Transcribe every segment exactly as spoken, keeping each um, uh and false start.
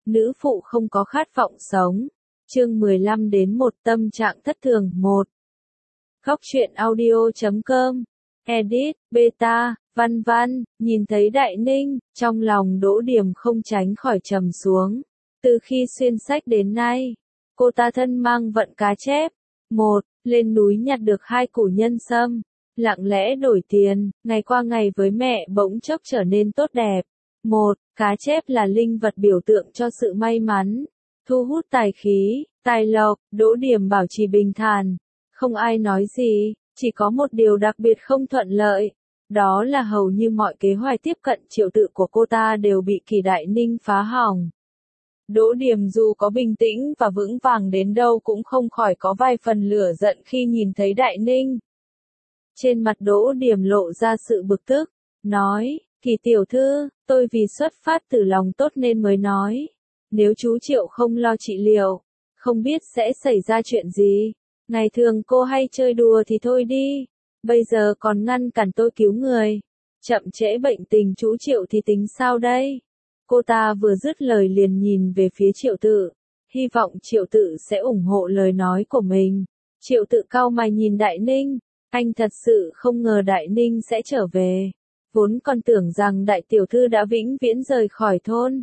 nữ phụ không có khát vọng sống. Chương mười lăm đến một tâm trạng thất thường. một. Góc truyện audio chấm com. Edit, beta, văn văn, nhìn thấy Đại Ninh, trong lòng Đỗ Điểm không tránh khỏi trầm xuống. Từ khi xuyên sách đến nay, cô ta thân mang vận cá chép. một. Lên núi nhặt được hai củ nhân sâm, lặng lẽ đổi tiền, ngày qua ngày với mẹ bỗng chốc trở nên tốt đẹp. một. Cá chép là linh vật biểu tượng cho sự may mắn, thu hút tài khí, tài lộc. Đỗ Điểm bảo trì bình thản, không ai nói gì, chỉ có một điều đặc biệt không thuận lợi. Đó là hầu như mọi kế hoạch tiếp cận Triệu Tự của cô ta đều bị Kỳ Đại Ninh phá hỏng. Đỗ Điểm dù có bình tĩnh và vững vàng đến đâu cũng không khỏi có vài phần lửa giận khi nhìn thấy Đại Ninh. Trên mặt Đỗ Điểm lộ ra sự bực tức, nói, Kỳ tiểu thư, tôi vì xuất phát từ lòng tốt nên mới nói. Nếu chú Triệu không lo trị liệu, không biết sẽ xảy ra chuyện gì. Ngày thường cô hay chơi đùa thì thôi đi, bây giờ còn ngăn cản tôi cứu người. Chậm trễ bệnh tình chú Triệu thì tính sao đây? Cô ta vừa dứt lời liền nhìn về phía Triệu Tự, hy vọng Triệu Tự sẽ ủng hộ lời nói của mình. Triệu Tự cau mày nhìn Đại Ninh, anh thật sự không ngờ Đại Ninh sẽ trở về. Vốn còn tưởng rằng đại tiểu thư đã vĩnh viễn rời khỏi thôn.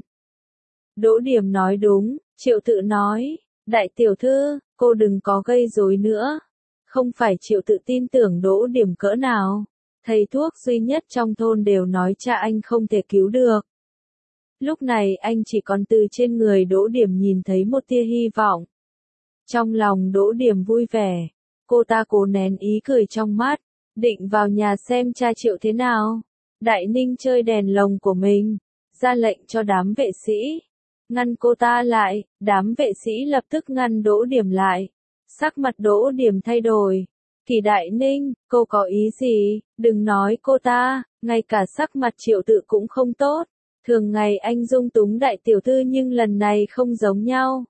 Đỗ Điểm nói đúng, Triệu Tự nói, đại tiểu thư, cô đừng có gây rối nữa. Không phải Triệu Tự tin tưởng Đỗ Điểm cỡ nào. Thầy thuốc duy nhất trong thôn đều nói cha anh không thể cứu được. Lúc này anh chỉ còn từ trên người Đỗ Điểm nhìn thấy một tia hy vọng. Trong lòng Đỗ Điểm vui vẻ, cô ta cố nén ý cười trong mắt, định vào nhà xem cha Triệu thế nào. Đại Ninh chơi đèn lồng của mình, ra lệnh cho đám vệ sĩ ngăn cô ta lại. Đám vệ sĩ lập tức ngăn Đỗ Điểm lại. Sắc mặt Đỗ Điểm thay đổi. Kỳ Đại Ninh, cô có ý gì? Đừng nói cô ta, ngay cả sắc mặt Triệu Tự cũng không tốt. Thường ngày anh dung túng đại tiểu thư nhưng lần này không giống nhau.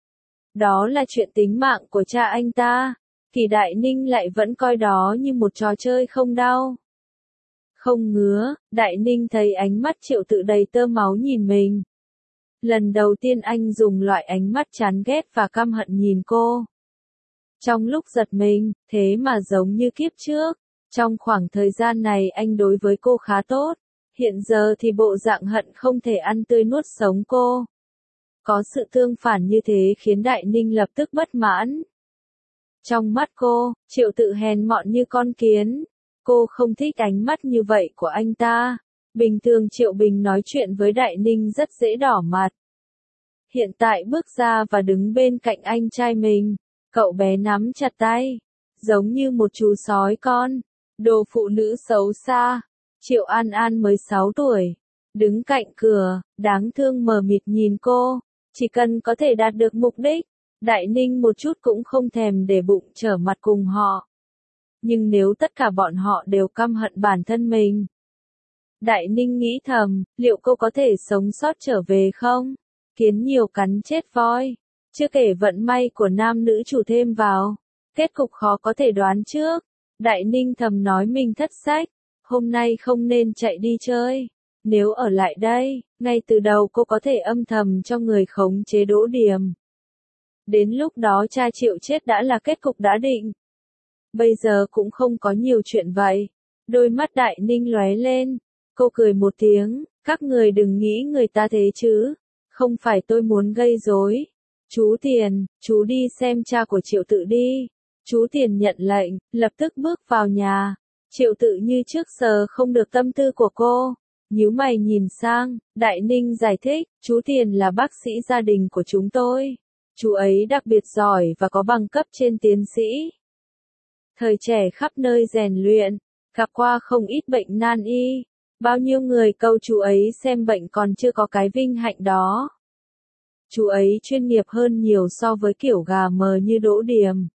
Đó là chuyện tính mạng của cha anh ta. Kỳ Đại Ninh lại vẫn coi đó như một trò chơi không đau, không ngứa. Đại Ninh thấy ánh mắt Triệu Tự đầy tơ máu nhìn mình. Lần đầu tiên anh dùng loại ánh mắt chán ghét và căm hận nhìn cô. Trong lúc giật mình, thế mà giống như kiếp trước. Trong khoảng thời gian này anh đối với cô khá tốt. Hiện giờ thì bộ dạng hận không thể ăn tươi nuốt sống cô. Có sự tương phản như thế khiến Đại Ninh lập tức bất mãn. Trong mắt cô, Triệu Tự hèn mọn như con kiến. Cô không thích ánh mắt như vậy của anh ta. Bình thường Triệu Bình nói chuyện với Đại Ninh rất dễ đỏ mặt. Hiện tại bước ra và đứng bên cạnh anh trai mình, cậu bé nắm chặt tay, giống như một chú sói con. Đồ phụ nữ xấu xa. Triệu An An mới sáu tuổi, đứng cạnh cửa, đáng thương mờ mịt nhìn cô. Chỉ cần có thể đạt được mục đích, Đại Ninh một chút cũng không thèm để bụng trở mặt cùng họ. Nhưng nếu tất cả bọn họ đều căm hận bản thân mình, Đại Ninh nghĩ thầm, liệu cô có thể sống sót trở về không? Kiến nhiều cắn chết voi. Chưa kể vận may của nam nữ chủ thêm vào, kết cục khó có thể đoán trước. Đại Ninh thầm nói mình thất sách. Hôm nay không nên chạy đi chơi. Nếu ở lại đây, ngay từ đầu cô có thể âm thầm cho người khống chế Đỗ Điểm. Đến lúc đó cha Triệu chết đã là kết cục đã định. Bây giờ cũng không có nhiều chuyện vậy. Đôi mắt Đại Ninh lóe lên. Cô cười một tiếng, các người đừng nghĩ người ta thế chứ. Không phải tôi muốn gây rối. Chú Tiền, chú đi xem cha của Triệu Tự đi. Chú Tiền nhận lệnh, lập tức bước vào nhà. Triệu Tự như trước giờ không được tâm tư của cô. Nhíu mày nhìn sang, Đại Ninh giải thích, chú Tiền là bác sĩ gia đình của chúng tôi. Chú ấy đặc biệt giỏi và có bằng cấp trên tiến sĩ. Thời trẻ khắp nơi rèn luyện, gặp qua không ít bệnh nan y. Bao nhiêu người cầu chú ấy xem bệnh còn chưa có cái vinh hạnh đó. Chú ấy chuyên nghiệp hơn nhiều so với kiểu gà mờ như Đỗ Điểm.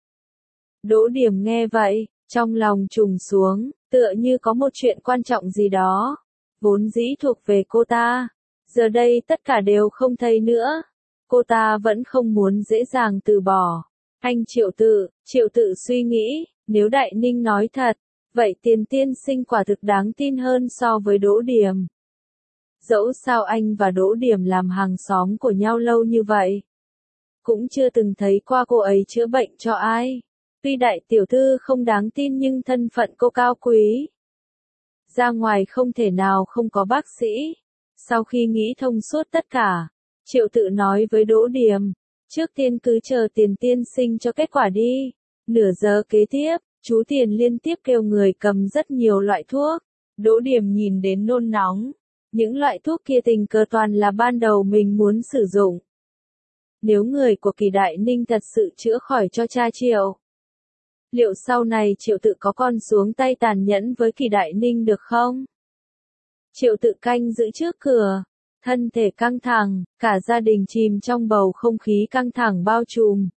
Đỗ Điểm nghe vậy, trong lòng trùng xuống, tựa như có một chuyện quan trọng gì đó, vốn dĩ thuộc về cô ta. Giờ đây tất cả đều không thấy nữa. Cô ta vẫn không muốn dễ dàng từ bỏ. Anh Triệu Tự, Triệu Tự suy nghĩ, nếu Đại Ninh nói thật, vậy Tiền tiên sinh quả thực đáng tin hơn so với Đỗ Điểm. Dẫu sao anh và Đỗ Điểm làm hàng xóm của nhau lâu như vậy, cũng chưa từng thấy qua cô ấy chữa bệnh cho ai. Tuy đại tiểu thư không đáng tin nhưng thân phận cô cao quý. Ra ngoài không thể nào không có bác sĩ. Sau khi nghĩ thông suốt tất cả, Triệu Tự nói với Đỗ Điểm, trước tiên cứ chờ Tiền tiên sinh cho kết quả đi. Nửa giờ kế tiếp, chú Tiền liên tiếp kêu người cầm rất nhiều loại thuốc. Đỗ Điểm nhìn đến nôn nóng. Những loại thuốc kia tình cờ toàn là ban đầu mình muốn sử dụng. Nếu người của Kỳ Đại Ninh thật sự chữa khỏi cho cha Triệu, liệu sau này Triệu Tự có còn xuống tay tàn nhẫn với Kỳ Đại Ninh được không? Triệu Tự canh giữ trước cửa, thân thể căng thẳng, cả gia đình chìm trong bầu không khí căng thẳng bao trùm.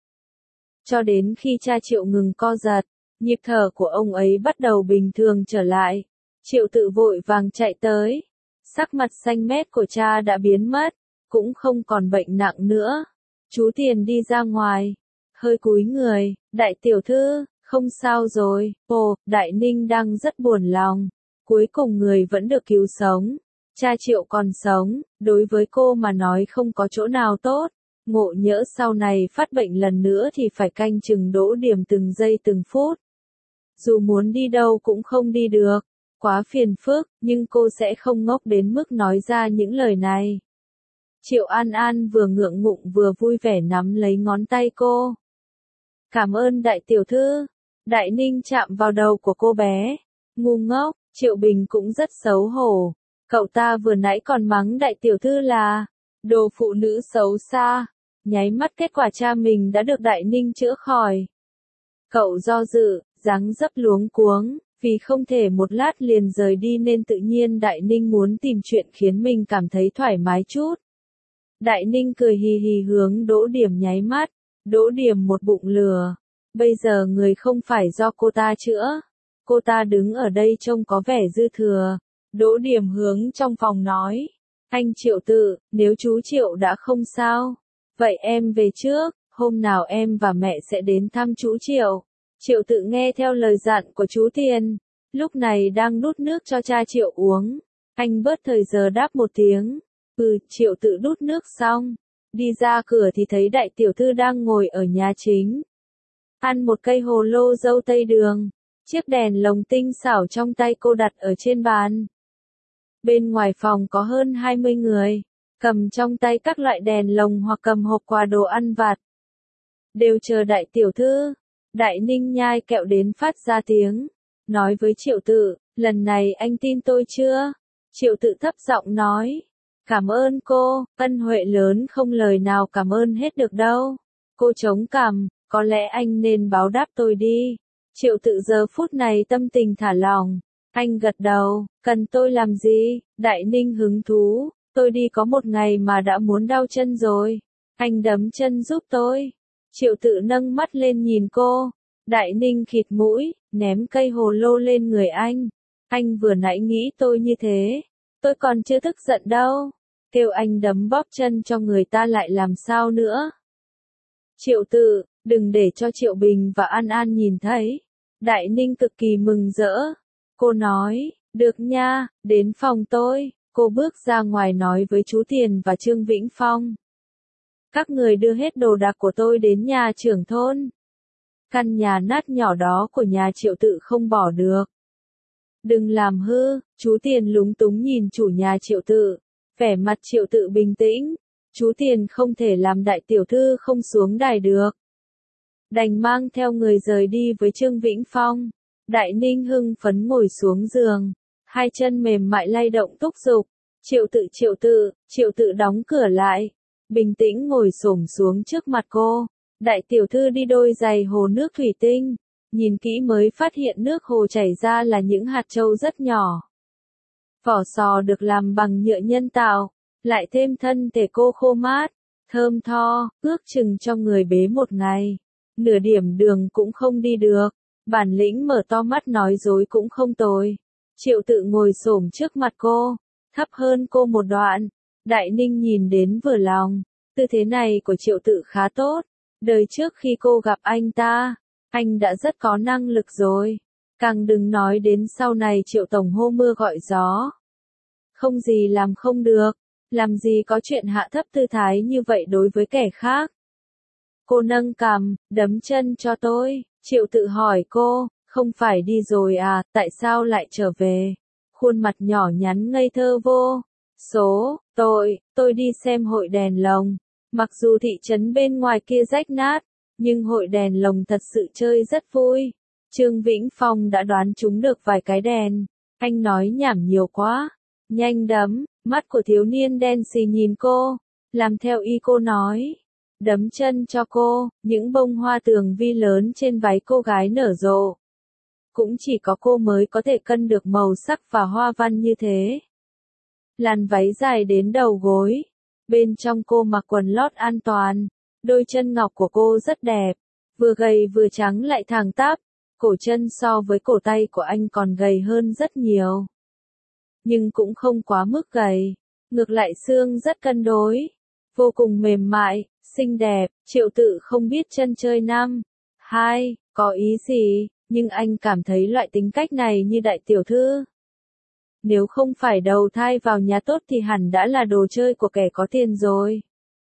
Cho đến khi cha Triệu ngừng co giật, nhịp thở của ông ấy bắt đầu bình thường trở lại. Triệu Tự vội vàng chạy tới. Sắc mặt xanh mét của cha đã biến mất, cũng không còn bệnh nặng nữa. Chú Tiền đi ra ngoài, hơi cúi người, đại tiểu thư, không sao rồi. Ồ, Đại Ninh đang rất buồn lòng. Cuối cùng người vẫn được cứu sống. Cha Triệu còn sống, đối với cô mà nói không có chỗ nào tốt. Ngộ nhỡ sau này phát bệnh lần nữa thì phải canh chừng Đỗ Điểm từng giây từng phút. Dù muốn đi đâu cũng không đi được. Quá phiền phức, nhưng cô sẽ không ngốc đến mức nói ra những lời này. Triệu An An vừa ngượng ngụng vừa vui vẻ nắm lấy ngón tay cô. Cảm ơn đại tiểu thư. Đại Ninh chạm vào đầu của cô bé. Ngu ngốc, Triệu Bình cũng rất xấu hổ. Cậu ta vừa nãy còn mắng đại tiểu thư là đồ phụ nữ xấu xa. Nháy mắt kết quả cha mình đã được Đại Ninh chữa khỏi. Cậu do dự, dáng dấp luống cuống. Vì không thể một lát liền rời đi nên tự nhiên Đại Ninh muốn tìm chuyện khiến mình cảm thấy thoải mái chút. Đại Ninh cười hì hì hướng Đỗ Điểm nháy mắt. Đỗ Điểm một bụng lừa. Bây giờ người không phải do cô ta chữa. Cô ta đứng ở đây trông có vẻ dư thừa. Đỗ Điểm hướng trong phòng nói. Anh Triệu Tự, nếu chú Triệu đã không sao, vậy em về trước, hôm nào em và mẹ sẽ đến thăm chú Triệu. Triệu Tự nghe theo lời dặn của chú Tiền, lúc này đang đút nước cho cha Triệu uống. Anh bớt thời giờ đáp một tiếng. Ừ, Triệu Tự đút nước xong. Đi ra cửa thì thấy đại tiểu thư đang ngồi ở nhà chính. Ăn một cây hồ lô dâu tây đường. Chiếc đèn lồng tinh xảo trong tay cô đặt ở trên bàn. Bên ngoài phòng có hơn hai mươi người, cầm trong tay các loại đèn lồng hoặc cầm hộp quà đồ ăn vặt. Đều chờ đại tiểu thư. Đại Ninh nhai kẹo đến phát ra tiếng, nói với Triệu Tự, lần này anh tin tôi chưa? Triệu Tự thấp giọng nói, cảm ơn cô, ân huệ lớn không lời nào cảm ơn hết được đâu. Cô chống cằm, có lẽ anh nên báo đáp tôi đi. Triệu Tự giờ phút này tâm tình thả lỏng, anh gật đầu, cần tôi làm gì? Đại Ninh hứng thú, tôi đi có một ngày mà đã muốn đau chân rồi, anh đấm chân giúp tôi. Triệu Tự nâng mắt lên nhìn cô. Đại Ninh khịt mũi, ném cây hồ lô lên người anh. Anh vừa nãy nghĩ tôi như thế. Tôi còn chưa tức giận đâu. Kêu anh đấm bóp chân cho người ta lại làm sao nữa. Triệu Tự, đừng để cho Triệu Bình và An An nhìn thấy. Đại Ninh cực kỳ mừng rỡ. Cô nói, được nha, đến phòng tôi. Cô bước ra ngoài nói với chú Tiền và Trương Vĩnh Phong. Các người đưa hết đồ đạc của tôi đến nhà trưởng thôn. Căn nhà nát nhỏ đó của nhà Triệu Tự không bỏ được. Đừng làm hư, chú Tiền lúng túng nhìn chủ nhà Triệu Tự. Vẻ mặt Triệu Tự bình tĩnh. Chú Tiền không thể làm đại tiểu thư không xuống đài được. Đành mang theo người rời đi với Trương Vĩnh Phong. Đại Ninh hưng phấn ngồi xuống giường. Hai chân mềm mại lay động thúc giục. Triệu Tự Triệu Tự, Triệu Tự đóng cửa lại. Bình tĩnh ngồi xổm xuống trước mặt cô. Đại tiểu thư đi đôi giày hồ nước thủy tinh. Nhìn kỹ mới phát hiện nước hồ chảy ra là những hạt châu rất nhỏ. Vỏ sò được làm bằng nhựa nhân tạo. Lại thêm thân thể cô khô mát, thơm tho, ước chừng cho người bế một ngày. Nửa điểm đường cũng không đi được. Bản lĩnh mở to mắt nói dối cũng không tồi. Triệu Tự ngồi xổm trước mặt cô. Thấp hơn cô một đoạn. Đại Ninh nhìn đến vừa lòng. Tư thế này của Triệu Tự khá tốt. Đời trước khi cô gặp anh ta, anh đã rất có năng lực rồi. Càng đừng nói đến sau này Triệu Tổng hô mưa gọi gió. Không gì làm không được, làm gì có chuyện hạ thấp tư thái như vậy đối với kẻ khác. Cô nâng cằm, đấm chân cho tôi, Triệu Tự hỏi cô, không phải đi rồi à, tại sao lại trở về? Khuôn mặt nhỏ nhắn ngây thơ vô số, tôi, tôi đi xem hội đèn lồng. Mặc dù thị trấn bên ngoài kia rách nát, nhưng hội đèn lồng thật sự chơi rất vui. Trương Vĩnh Phong đã đoán trúng được vài cái đèn. Anh nói nhảm nhiều quá. Nhanh đấm, mắt của thiếu niên đen xì nhìn cô. Làm theo ý cô nói. Đấm chân cho cô, những bông hoa tường vi lớn trên váy cô gái nở rộ. Cũng chỉ có cô mới có thể cân được màu sắc và hoa văn như thế. Làn váy dài đến đầu gối. Bên trong cô mặc quần lót an toàn. Đôi chân ngọc của cô rất đẹp. Vừa gầy vừa trắng lại thẳng tắp. Cổ chân so với cổ tay của anh còn gầy hơn rất nhiều. Nhưng cũng không quá mức gầy. Ngược lại xương rất cân đối. Vô cùng mềm mại, xinh đẹp. Triệu Tự không biết chân chơi năm. Hai, có ý gì, nhưng anh cảm thấy loại tính cách này như đại tiểu thư. Nếu không phải đầu thai vào nhà tốt thì hẳn đã là đồ chơi của kẻ có tiền rồi.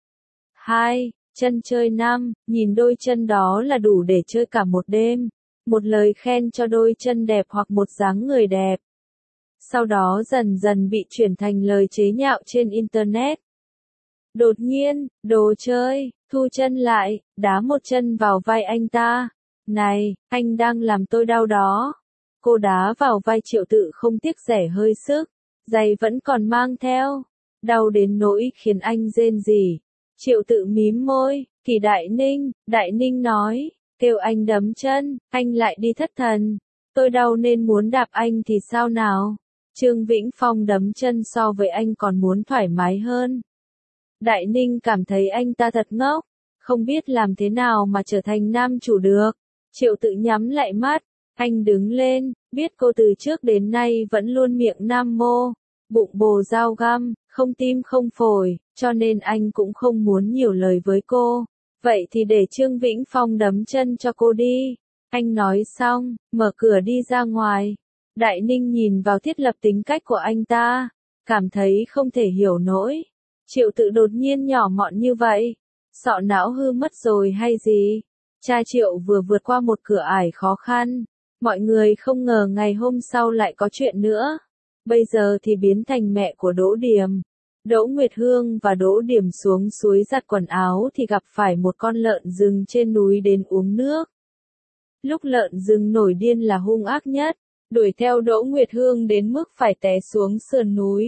Hai, chân chơi năm, nhìn đôi chân đó là đủ để chơi cả một đêm. Một lời khen cho đôi chân đẹp hoặc một dáng người đẹp. Sau đó dần dần bị chuyển thành lời chế nhạo trên Internet. Đột nhiên, đồ chơi, thu chân lại, đá một chân vào vai anh ta. Này, anh đang làm tôi đau đó. Cô đá vào vai Triệu Tự không tiếc rẻ hơi sức. Giày vẫn còn mang theo. Đau đến nỗi khiến anh rên rỉ. Triệu Tự mím môi, Kỳ Đại Ninh, Đại Ninh nói, kêu anh đấm chân, anh lại đi thất thần. Tôi đau nên muốn đạp anh thì sao nào? Trương Vĩnh Phong đấm chân so với anh còn muốn thoải mái hơn. Đại Ninh cảm thấy anh ta thật ngốc, không biết làm thế nào mà trở thành nam chủ được. Triệu Tự nhắm lại mắt, anh đứng lên, biết cô từ trước đến nay vẫn luôn miệng nam mô, bụng bồ dao găm, không tim không phổi, cho nên anh cũng không muốn nhiều lời với cô. Vậy thì để Trương Vĩnh Phong đấm chân cho cô đi. Anh nói xong, mở cửa đi ra ngoài. Đại Ninh nhìn vào thiết lập tính cách của anh ta, cảm thấy không thể hiểu nổi. Triệu Tự đột nhiên nhỏ mọn như vậy, sọ não hư mất rồi hay gì? Cha Triệu vừa vượt qua một cửa ải khó khăn, mọi người không ngờ ngày hôm sau lại có chuyện nữa. Bây giờ thì biến thành mẹ của Đỗ Điềm. Đỗ Nguyệt Hương và Đỗ Điềm xuống suối giặt quần áo thì gặp phải một con lợn rừng trên núi đến uống nước. Lúc lợn rừng nổi điên là hung ác nhất, đuổi theo Đỗ Nguyệt Hương đến mức phải té xuống sườn núi.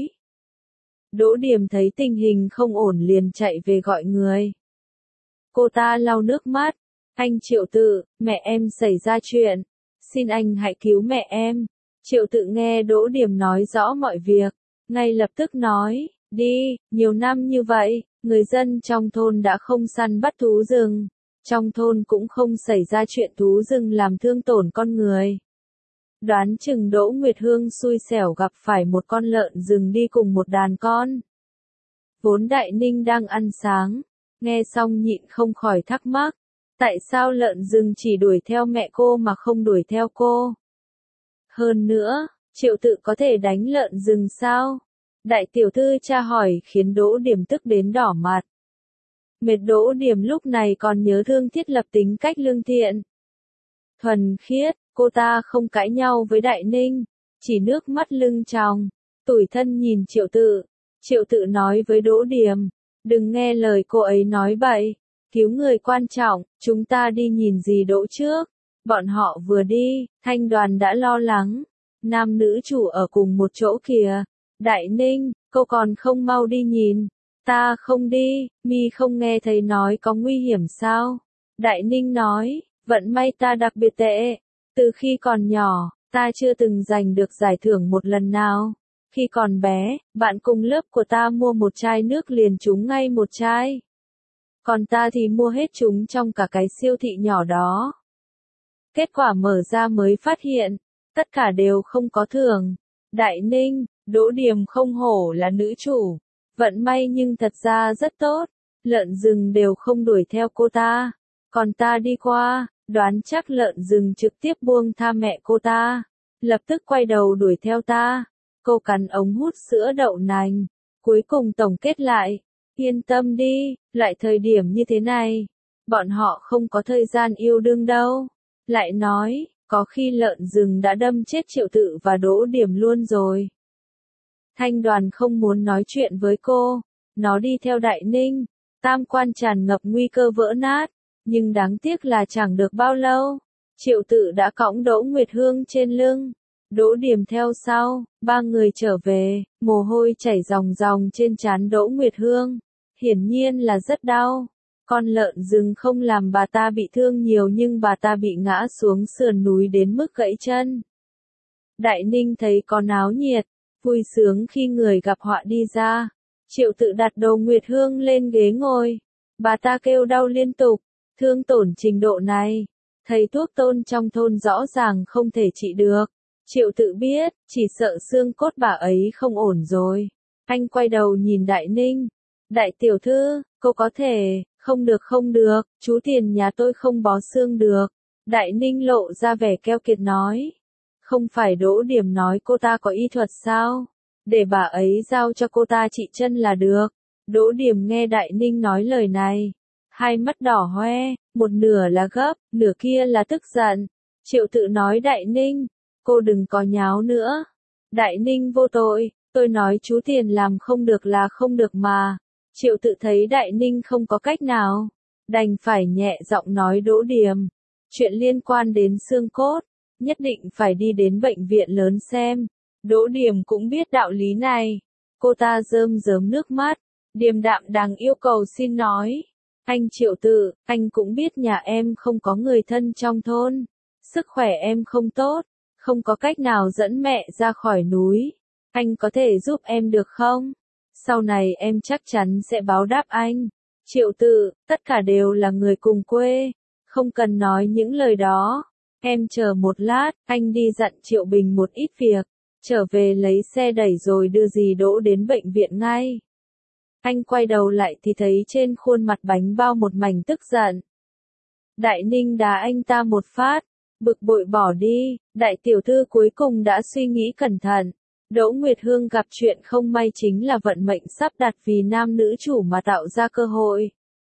Đỗ Điềm thấy tình hình không ổn liền chạy về gọi người. Cô ta lau nước mắt. Anh Triệu Tự, mẹ em xảy ra chuyện. Xin anh hãy cứu mẹ em. Triệu Tự nghe Đỗ Điềm nói rõ mọi việc. Ngay lập tức nói, đi, nhiều năm như vậy, người dân trong thôn đã không săn bắt thú rừng. Trong thôn cũng không xảy ra chuyện thú rừng làm thương tổn con người. Đoán chừng Đỗ Nguyệt Hương xui xẻo gặp phải một con lợn rừng đi cùng một đàn con. Vốn Đại Ninh đang ăn sáng, nghe xong nhịn không khỏi thắc mắc, tại sao lợn rừng chỉ đuổi theo mẹ cô mà không đuổi theo cô? Hơn nữa, Triệu Tự có thể đánh lợn rừng sao? Đại tiểu thư tra hỏi khiến Đỗ Điềm tức đến đỏ mặt. Mệt Đỗ Điềm lúc này còn nhớ thương thiết lập tính cách lương thiện. Thuần khiết, cô ta không cãi nhau với Đại Ninh, chỉ nước mắt lưng tròng, tủi thân nhìn Triệu Tự. Triệu Tự nói với Đỗ Điềm, đừng nghe lời cô ấy nói bậy, cứu người quan trọng, chúng ta đi nhìn dì Đỗ trước. Bọn họ vừa đi, Thanh Đoàn đã lo lắng, nam nữ chủ ở cùng một chỗ kìa. Đại Ninh, cô còn không mau đi nhìn. Ta không đi, mi không nghe thấy nói có nguy hiểm sao? Đại Ninh nói, vận may ta đặc biệt tệ. Từ khi còn nhỏ, ta chưa từng giành được giải thưởng một lần nào. Khi còn bé, bạn cùng lớp của ta mua một chai nước liền trúng ngay một chai. Còn ta thì mua hết chúng trong cả cái siêu thị nhỏ đó. Kết quả mở ra mới phát hiện, tất cả đều không có thưởng. Đại Ninh, Đỗ Điềm không hổ là nữ chủ. Vận may nhưng thật ra rất tốt. Lợn rừng đều không đuổi theo cô ta. Còn ta đi qua, đoán chắc lợn rừng trực tiếp buông tha mẹ cô ta. Lập tức quay đầu đuổi theo ta. Cô cắn ống hút sữa đậu nành, cuối cùng tổng kết lại, yên tâm đi, lại thời điểm như thế này, bọn họ không có thời gian yêu đương đâu. Lại nói, có khi lợn rừng đã đâm chết Triệu Tự và Đỗ Điểm luôn rồi. Thanh Đoàn không muốn nói chuyện với cô, nó đi theo Đại Ninh, tam quan tràn ngập nguy cơ vỡ nát, nhưng đáng tiếc là chẳng được bao lâu, Triệu Tự đã cõng Đỗ Nguyệt Hương trên lưng, Đỗ Điểm theo sau, ba người trở về, mồ hôi chảy ròng ròng trên trán Đỗ Nguyệt Hương, hiển nhiên là rất đau. Con lợn rừng không làm bà ta bị thương nhiều nhưng bà ta bị ngã xuống sườn núi đến mức gãy chân. Đại Ninh thấy có náo nhiệt, vui sướng khi người gặp họa đi ra. Triệu Tự đặt Đỗ Nguyệt Hương lên ghế ngồi. Bà ta kêu đau liên tục, thương tổn trình độ này. Thầy thuốc Tôn trong thôn rõ ràng không thể trị được. Triệu Tự biết, chỉ sợ xương cốt bà ấy không ổn rồi. Anh quay đầu nhìn Đại Ninh. Đại tiểu thư, cô có thể, không được không được, chú tiền nhà tôi không bó xương được. Đại Ninh lộ ra vẻ keo kiệt nói. Không phải Đỗ Điểm nói cô ta có y thuật sao? Để bà ấy giao cho cô ta trị chân là được. Đỗ Điểm nghe Đại Ninh nói lời này. Hai mắt đỏ hoe, một nửa là gấp, nửa kia là tức giận. Triệu Tự nói Đại Ninh, cô đừng có nháo nữa. Đại Ninh vô tội, tôi nói chú tiền làm không được là không được mà. Triệu Tự thấy Đại Ninh không có cách nào, đành phải nhẹ giọng nói Đỗ Điểm. Chuyện liên quan đến xương cốt, nhất định phải đi đến bệnh viện lớn xem. Đỗ Điểm cũng biết đạo lý này. Cô ta rơm rớm nước mắt, điềm đạm đang yêu cầu xin nói. Anh Triệu Tự, anh cũng biết nhà em không có người thân trong thôn. Sức khỏe em không tốt, không có cách nào dẫn mẹ ra khỏi núi. Anh có thể giúp em được không? Sau này em chắc chắn sẽ báo đáp anh. Triệu Tự, tất cả đều là người cùng quê. Không cần nói những lời đó. Em chờ một lát, anh đi dặn Triệu Bình một ít việc. Trở về lấy xe đẩy rồi đưa dì Đỗ đến bệnh viện ngay. Anh quay đầu lại thì thấy trên khuôn mặt bánh bao một mảnh tức giận. Đại Ninh đá anh ta một phát, bực bội bỏ đi. Đại tiểu thư cuối cùng đã suy nghĩ cẩn thận. Đỗ Nguyệt Hương gặp chuyện không may chính là vận mệnh sắp đặt vì nam nữ chủ mà tạo ra cơ hội.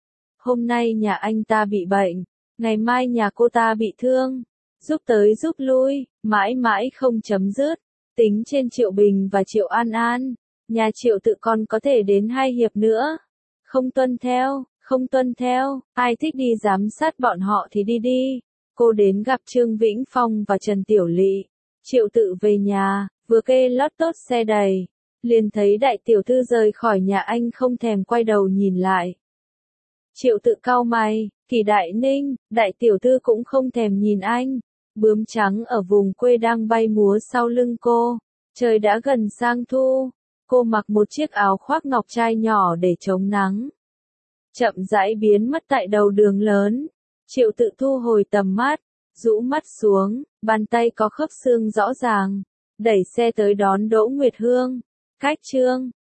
Hôm nay nhà anh ta bị bệnh, ngày mai nhà cô ta bị thương, giúp tới giúp lui, mãi mãi không chấm dứt. Tính trên Triệu Bình và Triệu An An, nhà Triệu Tự còn có thể đến hai hiệp nữa. Không tuân theo, không tuân theo, ai thích đi giám sát bọn họ thì đi đi. Cô đến gặp Trương Vĩnh Phong và Trần Tiểu Lị. Triệu Tự về nhà, vừa kê lót tốt xe đầy, liền thấy đại tiểu thư rời khỏi nhà anh không thèm quay đầu nhìn lại. Triệu Tự cau mày, Kỳ Đại Ninh, đại tiểu thư cũng không thèm nhìn anh. Bướm trắng ở vùng quê đang bay múa sau lưng cô. Trời đã gần sang thu. Cô mặc một chiếc áo khoác ngọc trai nhỏ để chống nắng. Chậm rãi biến mất tại đầu đường lớn. Triệu Tự thu hồi tầm mắt, rũ mắt xuống, bàn tay có khớp xương rõ ràng. Đẩy xe tới đón Đỗ Nguyệt Hương. Cách chương